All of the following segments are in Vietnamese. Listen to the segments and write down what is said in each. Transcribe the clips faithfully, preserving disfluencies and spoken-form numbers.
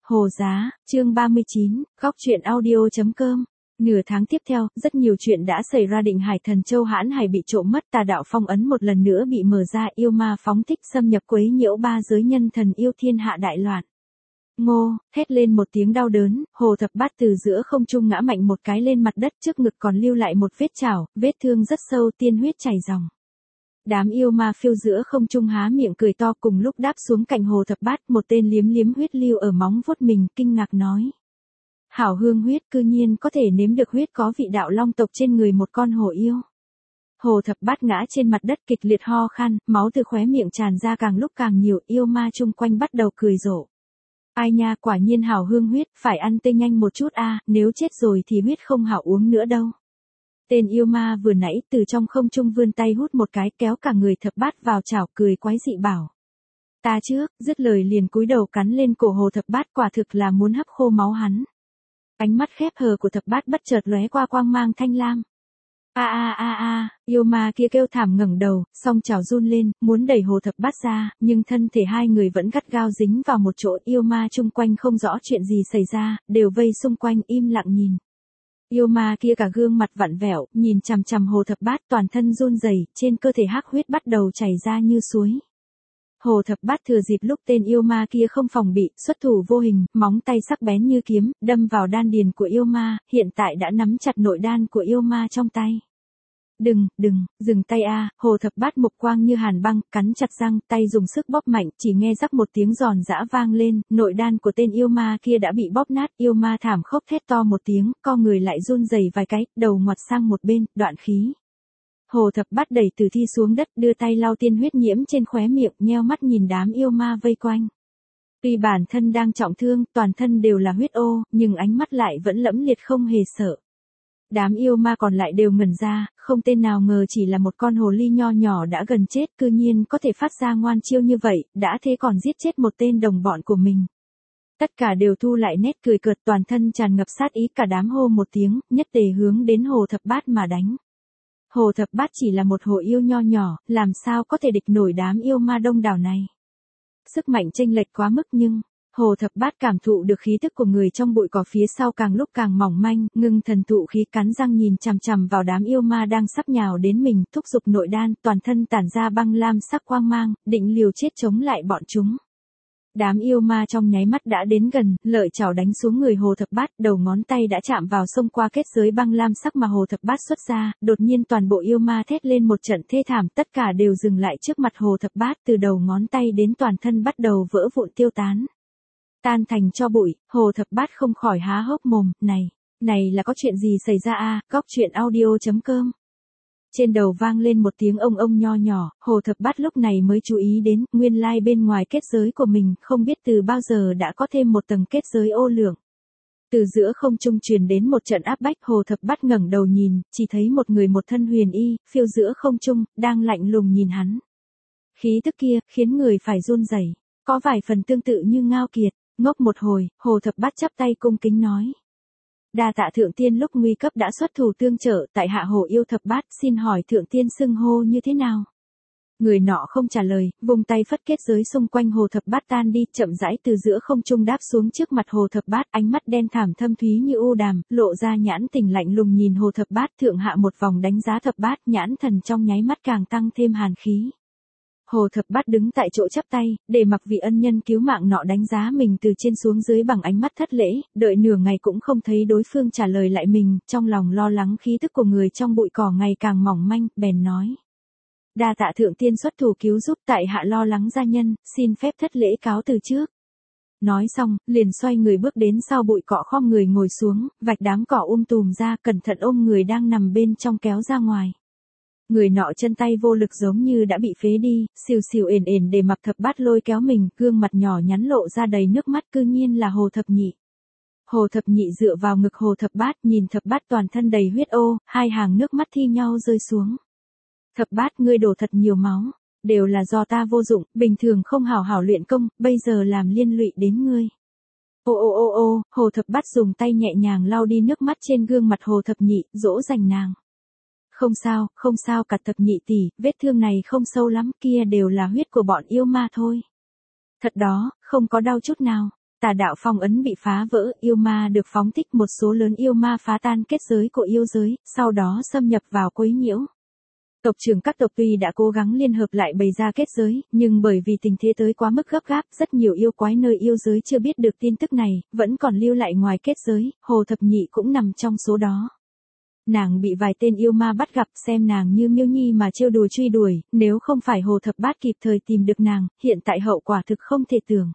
Hồ Giá, chương ba mươi chín, góc truyện audio.com. Nửa tháng tiếp theo, rất nhiều chuyện đã xảy ra. Định Hải Thần Châu Hãn Hải bị trộm mất, tà đạo phong ấn một lần nữa bị mở ra, yêu ma phóng thích xâm nhập quấy nhiễu ba giới, nhân thần yêu thiên hạ đại loạn. Ngô, hét lên một tiếng đau đớn, Hồ Thập Bát từ giữa không trung ngã mạnh một cái lên mặt đất, trước ngực còn lưu lại một vết chảo, vết thương rất sâu, tiên huyết chảy ròng. Đám yêu ma phiêu giữa không trung há miệng cười to, cùng lúc đáp xuống cạnh Hồ Thập Bát, một tên liếm liếm huyết lưu ở móng vuốt mình, kinh ngạc nói: hảo hương huyết, cư nhiên có thể nếm được huyết có vị đạo long tộc trên người một con hổ yêu. Hồ Thập Bát ngã trên mặt đất kịch liệt ho khan, máu từ khóe miệng tràn ra càng lúc càng nhiều, yêu ma chung quanh bắt đầu cười rộ. Ai nha, quả nhiên hảo hương huyết, phải ăn tê nhanh một chút a, nếu chết rồi thì huyết không hảo uống nữa đâu. Tên yêu ma vừa nãy từ trong không trung vươn tay hút một cái, kéo cả người Thập Bát vào chảo, cười quái dị bảo: ta trước, dứt lời liền cúi đầu cắn lên cổ Hồ Thập Bát, quả thực là muốn hấp khô máu hắn. Ánh mắt khép hờ của Thập Bát bất chợt lóe qua quang mang thanh lam. A a a a, yêu ma kia kêu thảm ngẩng đầu, song chảo run lên, muốn đẩy Hồ Thập Bát ra, nhưng thân thể hai người vẫn gắt gao dính vào một chỗ. Yêu ma chung quanh không rõ chuyện gì xảy ra, đều vây xung quanh im lặng nhìn. Yêu ma kia cả gương mặt vặn vẹo, nhìn chằm chằm Hồ Thập Bát, toàn thân run rẩy, trên cơ thể hắc huyết bắt đầu chảy ra như suối. Hồ Thập Bát thừa dịp lúc tên yêu ma kia không phòng bị, xuất thủ vô hình, móng tay sắc bén như kiếm, đâm vào đan điền của yêu ma, hiện tại đã nắm chặt nội đan của yêu ma trong tay. Đừng, đừng, dừng tay a, Hồ Thập Bát mục quang như hàn băng, cắn chặt răng, tay dùng sức bóp mạnh, chỉ nghe rắc một tiếng giòn giã vang lên, nội đan của tên yêu ma kia đã bị bóp nát, yêu ma thảm khốc thét to một tiếng, co người lại run rẩy vài cái, đầu ngoặt sang một bên, đoạn khí. Hồ Thập Bát đẩy tử thi xuống đất, đưa tay lau tiên huyết nhiễm trên khóe miệng, nheo mắt nhìn đám yêu ma vây quanh. Tuy bản thân đang trọng thương, toàn thân đều là huyết ô, nhưng ánh mắt lại vẫn lẫm liệt không hề sợ. Đám yêu ma còn lại đều ngẩn ra, không tên nào ngờ chỉ là một con hồ ly nho nhỏ đã gần chết, cư nhiên có thể phát ra ngoan chiêu như vậy, đã thế còn giết chết một tên đồng bọn của mình. Tất cả đều thu lại nét cười cợt, toàn thân tràn ngập sát ý, cả đám hô một tiếng, nhất tề hướng đến Hồ Thập Bát mà đánh. Hồ Thập Bát chỉ là một hồ yêu nho nhỏ, làm sao có thể địch nổi đám yêu ma đông đảo này. Sức mạnh chênh lệch quá mức, nhưng Hồ Thập Bát cảm thụ được khí tức của người trong bụi cỏ phía sau càng lúc càng mỏng manh, ngưng thần tụ khí, cắn răng nhìn chằm chằm vào đám yêu ma đang sắp nhào đến mình, thúc giục nội đan, toàn thân tản ra băng lam sắc quang mang, định liều chết chống lại bọn chúng. Đám yêu ma trong nháy mắt đã đến gần, lợi chảo đánh xuống người Hồ Thập Bát, đầu ngón tay đã chạm vào xông qua kết giới băng lam sắc mà Hồ Thập Bát xuất ra, đột nhiên toàn bộ yêu ma thét lên một trận thê thảm, tất cả đều dừng lại trước mặt Hồ Thập Bát, từ đầu ngón tay đến toàn thân bắt đầu vỡ vụn tiêu tán. Tan thành tro bụi, Hồ Thập Bát không khỏi há hốc mồm, này, này là có chuyện gì xảy ra a, góc truyện audio.com. Trên đầu vang lên một tiếng ông ông nho nhỏ, Hồ Thập Bát lúc này mới chú ý đến, nguyên lai bên ngoài kết giới của mình, không biết từ bao giờ đã có thêm một tầng kết giới ô lượng. Từ giữa không trung truyền đến một trận áp bách, Hồ Thập Bát ngẩng đầu nhìn, chỉ thấy một người một thân huyền y, phiêu giữa không trung, đang lạnh lùng nhìn hắn. Khí tức kia, khiến người phải run rẩy, có vài phần tương tự như Ngao Kiệt. Ngốc một hồi, Hồ Thập Bát chắp tay cung kính nói: đa tạ thượng tiên lúc nguy cấp đã xuất thủ tương trợ, tại hạ Hồ yêu Thập Bát, xin hỏi thượng tiên xưng hô như thế nào? Người nọ không trả lời, vùng tay phất kết giới xung quanh Hồ Thập Bát tan đi, chậm rãi từ giữa không trung đáp xuống trước mặt Hồ Thập Bát, ánh mắt đen thẳm thâm thúy như u đàm, lộ ra nhãn tình lạnh lùng nhìn Hồ Thập Bát, thượng hạ một vòng đánh giá Thập Bát, nhãn thần trong nháy mắt càng tăng thêm hàn khí. Hồ Thập Bát đứng tại chỗ chắp tay, để mặc vị ân nhân cứu mạng nọ đánh giá mình từ trên xuống dưới bằng ánh mắt thất lễ, đợi nửa ngày cũng không thấy đối phương trả lời lại mình, trong lòng lo lắng khí tức của người trong bụi cỏ ngày càng mỏng manh, bèn nói: đa tạ thượng tiên xuất thủ cứu giúp, tại hạ lo lắng gia nhân, xin phép thất lễ cáo từ trước. Nói xong, liền xoay người bước đến sau bụi cỏ, khom người ngồi xuống, vạch đám cỏ um tùm ra, cẩn thận ôm người đang nằm bên trong kéo ra ngoài. Người nọ chân tay vô lực giống như đã bị phế đi, xìu xìu ền ền để mặc Thập Bát lôi kéo mình, gương mặt nhỏ nhắn lộ ra đầy nước mắt, cư nhiên là Hồ Thập Nhị. Hồ Thập Nhị dựa vào ngực Hồ Thập Bát, nhìn Thập Bát toàn thân đầy huyết ô, hai hàng nước mắt thi nhau rơi xuống. Thập Bát, ngươi đổ thật nhiều máu, đều là do ta vô dụng, bình thường không hảo hảo luyện công, bây giờ làm liên lụy đến ngươi. Ô ô ô ô, Hồ Thập Bát dùng tay nhẹ nhàng lau đi nước mắt trên gương mặt Hồ Thập Nhị, dỗ dành nàng. Không sao, không sao cả Thập Nhị tỷ, vết thương này không sâu lắm, kia đều là huyết của bọn yêu ma thôi. Thật đó, không có đau chút nào. tà đạo phong ấn bị phá vỡ, yêu ma được phóng thích, một số lớn yêu ma phá tan kết giới của yêu giới, sau đó xâm nhập vào quấy nhiễu. Tộc trưởng các tộc tuy đã cố gắng liên hợp lại bày ra kết giới, nhưng bởi vì tình thế tới quá mức gấp gáp, rất nhiều yêu quái nơi yêu giới chưa biết được tin tức này, vẫn còn lưu lại ngoài kết giới, Hồ Thập Nhị cũng nằm trong số đó. Nàng bị vài tên yêu ma bắt gặp, xem nàng như miêu nhi mà trêu đùa truy đuổi, nếu không phải Hồ Thập Bát kịp thời tìm được nàng, hiện tại hậu quả thực không thể tưởng.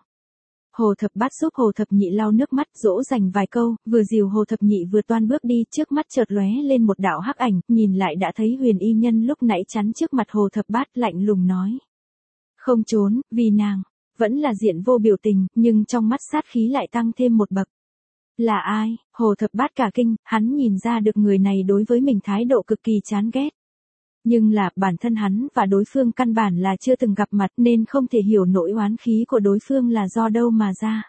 Hồ Thập Bát giúp Hồ Thập Nhị lau nước mắt, dỗ dành vài câu, vừa dìu Hồ Thập Nhị vừa toan bước đi, trước mắt chợt lóe lên một đạo hắc ảnh, nhìn lại đã thấy Huyền Y Nhân lúc nãy chắn trước mặt Hồ Thập Bát, lạnh lùng nói: "Không trốn." Vì nàng vẫn là diện vô biểu tình, nhưng trong mắt sát khí lại tăng thêm một bậc. Là ai? Hồ Thập Bát cả kinh, hắn nhìn ra được người này đối với mình thái độ cực kỳ chán ghét. Nhưng là, bản thân hắn và đối phương căn bản là chưa từng gặp mặt nên không thể hiểu nỗi oán khí của đối phương là do đâu mà ra.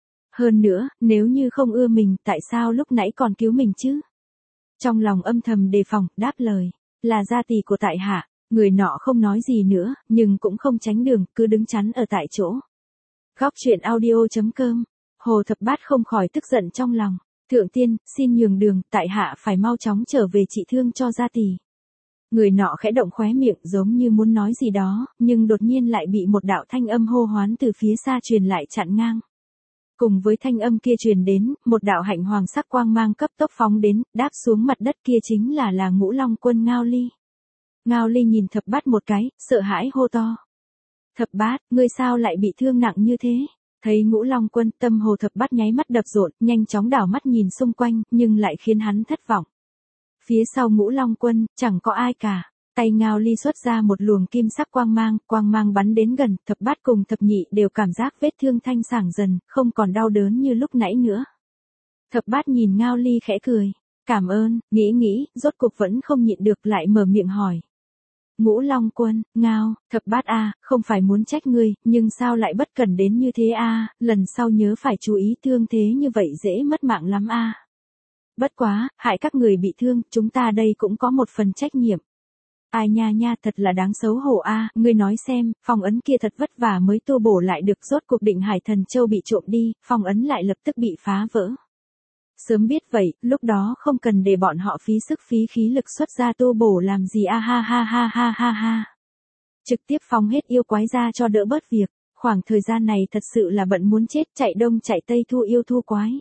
Hơn nữa, nếu như không ưa mình, tại sao lúc nãy còn cứu mình chứ? Trong lòng âm thầm đề phòng, đáp lời: "Là gia tỳ của tại hạ." Người nọ không nói gì nữa, nhưng cũng không tránh đường, cứ đứng chắn ở tại chỗ. Góc truyện audio chấm com. Hồ Thập Bát không khỏi tức giận trong lòng. "Thượng tiên, xin nhường đường, tại hạ phải mau chóng trở về trị thương cho gia tỳ." Người nọ khẽ động khóe miệng giống như muốn nói gì đó, nhưng đột nhiên lại bị một đạo thanh âm hô hoán từ phía xa truyền lại chặn ngang. Cùng với thanh âm kia truyền đến, một đạo hạnh hoàng sắc quang mang cấp tốc phóng đến, đáp xuống mặt đất, kia chính là là Ngũ Long Quân Ngao Ly. Ngao Ly nhìn Thập Bát một cái, sợ hãi hô to: "Thập Bát, ngươi sao lại bị thương nặng như thế?" Thấy Ngũ Long Quân, tâm Hồ Thập Bát nháy mắt đập rộn, nhanh chóng đảo mắt nhìn xung quanh, nhưng lại khiến hắn thất vọng. Phía sau Ngũ Long Quân, chẳng có ai cả. Tay Ngao Ly xuất ra một luồng kim sắc quang mang, quang mang bắn đến gần, Thập Bát cùng Thập Nhị đều cảm giác vết thương thanh sảng dần, không còn đau đớn như lúc nãy nữa. Thập Bát nhìn Ngao Ly khẽ cười: "Cảm ơn." Nghĩ nghĩ, rốt cuộc vẫn không nhịn được lại mở miệng hỏi: "Ngũ Long Quân, Ngao, Thập Bát a, không phải muốn trách ngươi, nhưng sao lại bất cẩn đến như thế a, lần sau nhớ phải chú ý, thương thế như vậy dễ mất mạng lắm a." Bất quá, hại các người bị thương, chúng ta đây cũng có một phần trách nhiệm. Ai nha nha, thật là đáng xấu hổ a, ngươi nói xem, phong ấn kia thật vất vả mới tu bổ lại được, rốt cuộc Định Hải Thần Châu bị trộm đi, phong ấn lại lập tức bị phá vỡ. Sớm biết vậy, lúc đó không cần để bọn họ phí sức phí khí lực xuất ra tu bổ làm gì a ha ha ha ha ha ha. Trực tiếp phóng hết yêu quái ra cho đỡ bớt việc, khoảng thời gian này thật sự là bận muốn chết, chạy đông chạy tây thu yêu thu quái.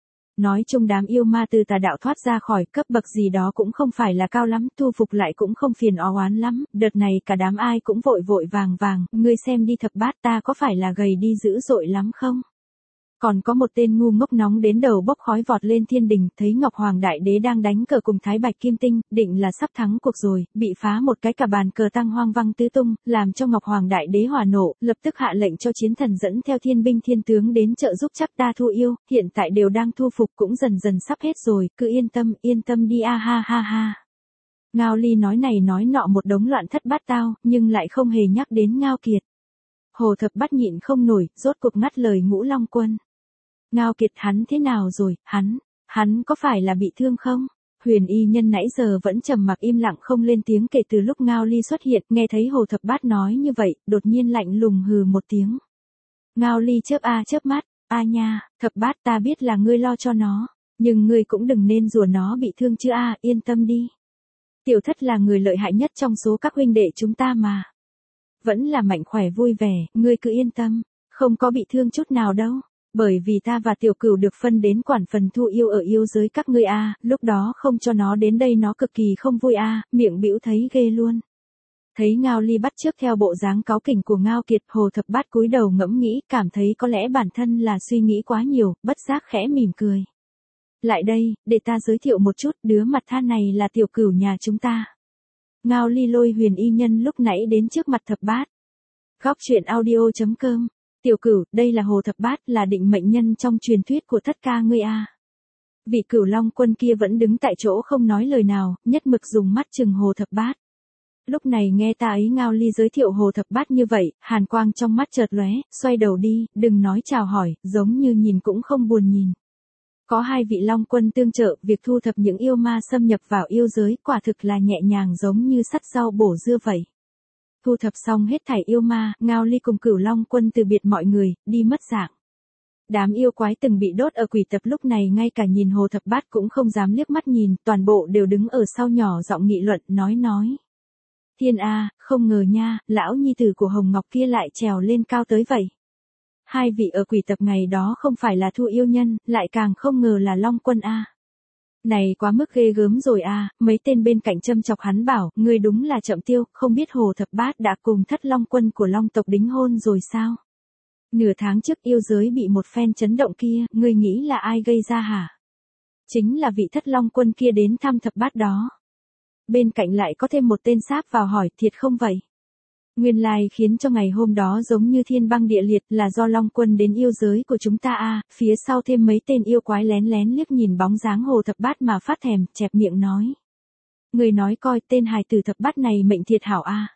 Nói chung đám yêu ma từ tà đạo thoát ra khỏi cấp bậc gì đó cũng không phải là cao lắm, thu phục lại cũng không phiền ó oán lắm, đợt này cả đám ai cũng vội vội vàng vàng, ngươi xem đi Thập Bát, ta có phải là gầy đi dữ dội lắm không? Còn có một tên ngu ngốc nóng đến đầu bốc khói vọt lên thiên đình, thấy Ngọc Hoàng Đại Đế đang đánh cờ cùng Thái Bạch Kim Tinh, định là sắp thắng cuộc rồi, bị phá một cái cả bàn cờ tăng hoang văng tứ tung, làm cho Ngọc Hoàng Đại Đế hỏa nộ, lập tức hạ lệnh cho chiến thần dẫn theo thiên binh thiên tướng đến trợ giúp chắc đa thu yêu, hiện tại đều đang thu phục cũng dần dần sắp hết rồi, cứ yên tâm, yên tâm đi a ha ha ha. Ngao Ly nói này nói nọ một đống loạn thất bát tao, nhưng lại không hề nhắc đến Ngao Kiệt. Hồ Thập Bát nhịn không nổi, rốt cuộc ngắt lời Ngũ Long Quân. "Ngao Kiệt hắn thế nào rồi, hắn, hắn có phải là bị thương không?" Huyền Y Nhân nãy giờ vẫn trầm mặc im lặng không lên tiếng kể từ lúc Ngao Ly xuất hiện, nghe thấy Hồ Thập Bát nói như vậy, đột nhiên lạnh lùng hừ một tiếng. Ngao Ly chớp a chớp mắt: "A nha, Thập Bát, ta biết là ngươi lo cho nó, nhưng ngươi cũng đừng nên rủa nó bị thương chứ a, yên tâm đi. Tiểu Thất là người lợi hại nhất trong số các huynh đệ chúng ta mà. Vẫn là mạnh khỏe vui vẻ, ngươi cứ yên tâm, không có bị thương chút nào đâu. Bởi vì ta và Tiểu Cửu được phân đến quản phần thu yêu ở yêu giới các ngươi a, lúc đó không cho nó đến đây nó cực kỳ không vui a, miệng bĩu thấy ghê luôn." Thấy Ngao Ly bắt chước theo bộ dáng cáu kỉnh của Ngao Kiệt, Hồ Thập Bát cúi đầu ngẫm nghĩ, cảm thấy có lẽ bản thân là suy nghĩ quá nhiều, bất giác khẽ mỉm cười. "Lại đây, để ta giới thiệu một chút, đứa mặt than này là Tiểu Cửu nhà chúng ta." Ngao Ly lôi Huyền Y Nhân lúc nãy đến trước mặt Thập Bát. Góc truyện audio chấm com. "Tiểu Cửu, đây là Hồ Thập Bát, là định mệnh nhân trong truyền thuyết của thất ca ngươi a." Vị Cửu Long Quân kia vẫn đứng tại chỗ không nói lời nào, nhất mực dùng mắt chừng Hồ Thập Bát. Lúc này nghe ta ấy Ngao Ly giới thiệu Hồ Thập Bát như vậy, hàn quang trong mắt chợt lóe, xoay đầu đi, đừng nói chào hỏi, giống như nhìn cũng không buồn nhìn. Có hai vị Long Quân tương trợ, việc thu thập những yêu ma xâm nhập vào yêu giới, quả thực là nhẹ nhàng giống như sắt rau bổ dưa vậy. Thu thập xong hết thảy yêu ma, Ngao Ly cùng Cửu Long Quân từ biệt mọi người, đi mất dạng. Đám yêu quái từng bị đốt ở quỷ tập lúc này ngay cả nhìn Hồ Thập Bát cũng không dám liếc mắt nhìn, toàn bộ đều đứng ở sau nhỏ giọng nghị luận, nói nói. Thiên A, không ngờ nha, lão nhi tử của Hồng Ngọc kia lại trèo lên cao tới vậy. Hai vị ở quỷ tập ngày đó không phải là Thu yêu nhân, lại càng không ngờ là Long Quân A. Này quá mức ghê gớm rồi a, mấy tên bên cạnh châm chọc hắn bảo, ngươi đúng là chậm tiêu, không biết Hồ Thập Bát đã cùng Thất Long Quân của Long tộc đính hôn rồi sao? Nửa tháng trước yêu giới bị một phen chấn động kia, ngươi nghĩ là ai gây ra hả? Chính là vị Thất Long Quân kia đến thăm Thập Bát đó. Bên cạnh lại có thêm một tên sáp vào hỏi, thiệt không vậy? Nguyên lai khiến cho ngày hôm đó giống như thiên băng địa liệt là do Long Quân đến yêu giới của chúng ta a, phía sau thêm mấy tên yêu quái lén lén liếc nhìn bóng dáng Hồ Thập Bát mà phát thèm, chẹp miệng nói. Người nói coi tên hài tử Thập Bát này mệnh thiệt hảo a.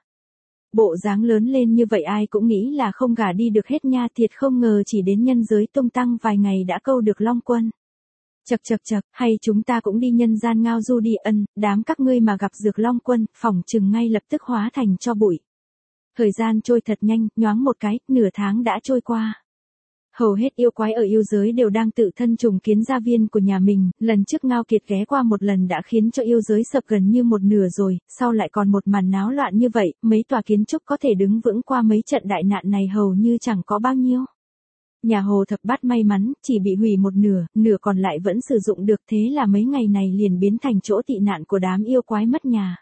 Bộ dáng lớn lên như vậy ai cũng nghĩ là không gả đi được hết nha, thiệt không ngờ chỉ đến nhân giới tung tăng vài ngày đã câu được Long Quân. Chật chật chật, hay chúng ta cũng đi nhân gian ngao du đi, ân, đám các ngươi mà gặp dược Long Quân, phỏng chừng ngay lập tức hóa thành cho bụi. Thời gian trôi thật nhanh, nhoáng một cái, nửa tháng đã trôi qua. Hầu hết yêu quái ở yêu giới đều đang tự thân trùng kiến gia viên của nhà mình, lần trước Ngao Kiệt ghé qua một lần đã khiến cho yêu giới sập gần như một nửa rồi, sau lại còn một màn náo loạn như vậy, mấy tòa kiến trúc có thể đứng vững qua mấy trận đại nạn này hầu như chẳng có bao nhiêu. Nhà Hồ Thập Bát may mắn, chỉ bị hủy một nửa, nửa còn lại vẫn sử dụng được, thế là mấy ngày này liền biến thành chỗ tị nạn của đám yêu quái mất nhà.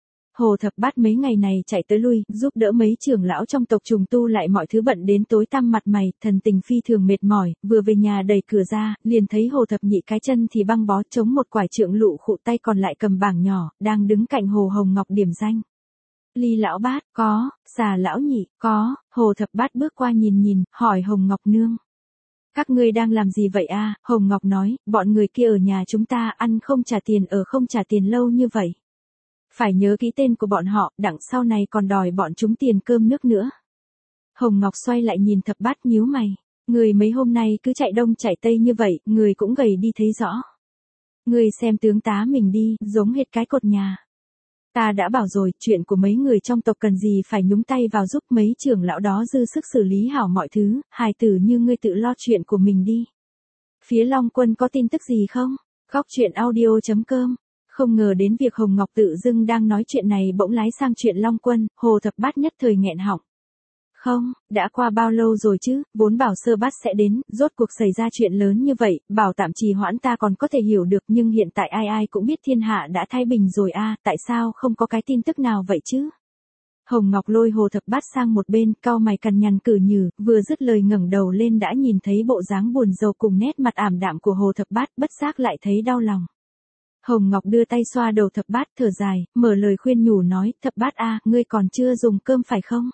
Hồ Thập Bát mấy ngày này chạy tới lui, giúp đỡ mấy trưởng lão trong tộc trùng tu lại mọi thứ bận đến tối tăm mặt mày, thần tình phi thường mệt mỏi, vừa về nhà đẩy cửa ra, liền thấy Hồ Thập Nhị cái chân thì băng bó chống một quải trượng lụ khụ, tay còn lại cầm bảng nhỏ, đang đứng cạnh Hồ Hồng Ngọc điểm danh. Ly lão bát, có, Xà lão nhị, có, Hồ Thập Bát bước qua nhìn nhìn, hỏi Hồng Ngọc nương. Các ngươi đang làm gì vậy a? Hồng Ngọc nói, bọn người kia ở nhà chúng ta ăn không trả tiền ở không trả tiền lâu như vậy. Phải nhớ kỹ tên của bọn họ, đặng sau này còn đòi bọn chúng tiền cơm nước nữa. Hồng Ngọc xoay lại nhìn Thập Bát nhíu mày. Người mấy hôm nay cứ chạy đông chạy tây như vậy, người cũng gầy đi thấy rõ. Người xem tướng tá mình đi, giống hệt cái cột nhà. Ta đã bảo rồi, chuyện của mấy người trong tộc cần gì phải nhúng tay vào, giúp mấy trưởng lão đó dư sức xử lý hảo mọi thứ, hài tử như ngươi tự lo chuyện của mình đi. Phía Long Quân có tin tức gì không? Góc truyện audio chấm com. Không ngờ đến việc Hồng Ngọc tự dưng đang nói chuyện này bỗng lái sang chuyện Long Quân, Hồ Thập Bát nhất thời nghẹn họng. Không, đã qua bao lâu rồi chứ, vốn bảo Sơ Bát sẽ đến, rốt cuộc xảy ra chuyện lớn như vậy, bảo tạm trì hoãn ta còn có thể hiểu được, nhưng hiện tại ai ai cũng biết thiên hạ đã thái bình rồi a, tại sao không có cái tin tức nào vậy chứ? Hồng Ngọc lôi Hồ Thập Bát sang một bên, cau mày cằn nhằn cử nhừ, vừa dứt lời ngẩng đầu lên đã nhìn thấy bộ dáng buồn rầu cùng nét mặt ảm đạm của Hồ Thập Bát, bất giác lại thấy đau lòng. Hồng Ngọc đưa tay xoa đầu Thập Bát thở dài, mở lời khuyên nhủ nói, Thập Bát a, ngươi còn chưa dùng cơm phải không?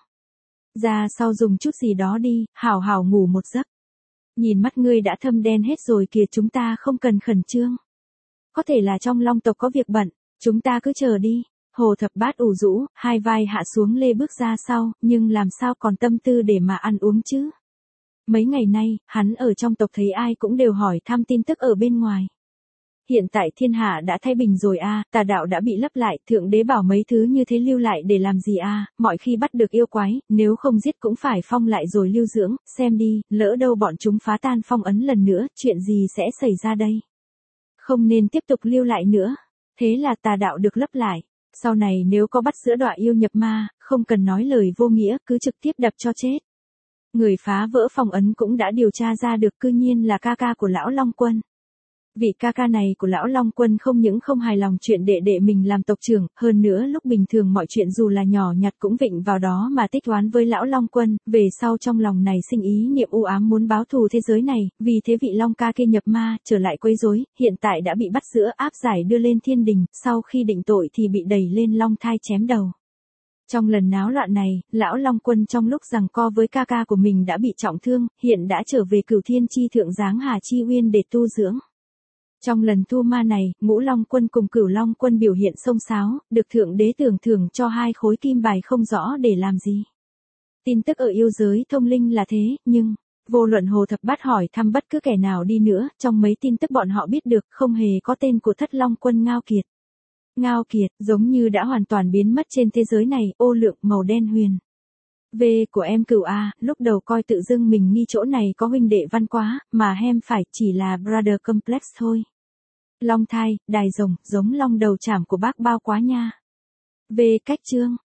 Ra sau dùng chút gì đó đi, hảo hảo ngủ một giấc. Nhìn mắt ngươi đã thâm đen hết rồi kìa, chúng ta không cần khẩn trương. Có thể là trong Long tộc có việc bận, chúng ta cứ chờ đi. Hồ Thập Bát ủ rũ, hai vai hạ xuống lê bước ra sau, nhưng làm sao còn tâm tư để mà ăn uống chứ? Mấy ngày nay, hắn ở trong tộc thấy ai cũng đều hỏi thăm tin tức ở bên ngoài. Hiện tại thiên hạ đã thái bình rồi a, tà đạo đã bị lấp lại, thượng đế bảo mấy thứ như thế lưu lại để làm gì a, mọi khi bắt được yêu quái, nếu không giết cũng phải phong lại rồi lưu dưỡng, xem đi, lỡ đâu bọn chúng phá tan phong ấn lần nữa, chuyện gì sẽ xảy ra đây? Không nên tiếp tục lưu lại nữa, thế là tà đạo được lấp lại, sau này nếu có bắt giữa đọa yêu nhập ma, không cần nói lời vô nghĩa, cứ trực tiếp đập cho chết. Người phá vỡ phong ấn cũng đã điều tra ra được, cư nhiên là ca ca của lão Long Quân. Vị ca ca này của lão Long Quân không những không hài lòng chuyện đệ đệ mình làm tộc trưởng, hơn nữa lúc bình thường mọi chuyện dù là nhỏ nhặt cũng vịnh vào đó mà tích oán với lão Long Quân, về sau trong lòng này sinh ý niệm u ám muốn báo thù thế giới này, vì thế vị Long ca kia nhập ma, trở lại quấy rối, hiện tại đã bị bắt giữa áp giải đưa lên thiên đình, sau khi định tội thì bị đẩy lên long thai chém đầu. Trong lần náo loạn này, lão Long Quân trong lúc giằng co với ca ca của mình đã bị trọng thương, hiện đã trở về Cửu Thiên Chi Thượng Giáng Hà Chi Uyên để tu dưỡng. Trong lần thu ma này, Ngũ Long Quân cùng Cửu Long Quân biểu hiện xông xáo, được thượng đế tưởng thưởng cho hai khối kim bài không rõ để làm gì. Tin tức ở yêu giới thông linh là thế, nhưng, vô luận Hồ Thập Bát hỏi thăm bất cứ kẻ nào đi nữa, trong mấy tin tức bọn họ biết được không hề có tên của Thất Long Quân Ngao Kiệt. Ngao Kiệt, giống như đã hoàn toàn biến mất trên thế giới này, ô lượng màu đen huyền. Về của em cừu à, lúc đầu coi tự dưng mình nghi chỗ này có huynh đệ văn quá, mà hem phải chỉ là brother complex thôi. Long thai, đài rồng, giống long đầu chảm của bác bao quá nha. Về cách chương.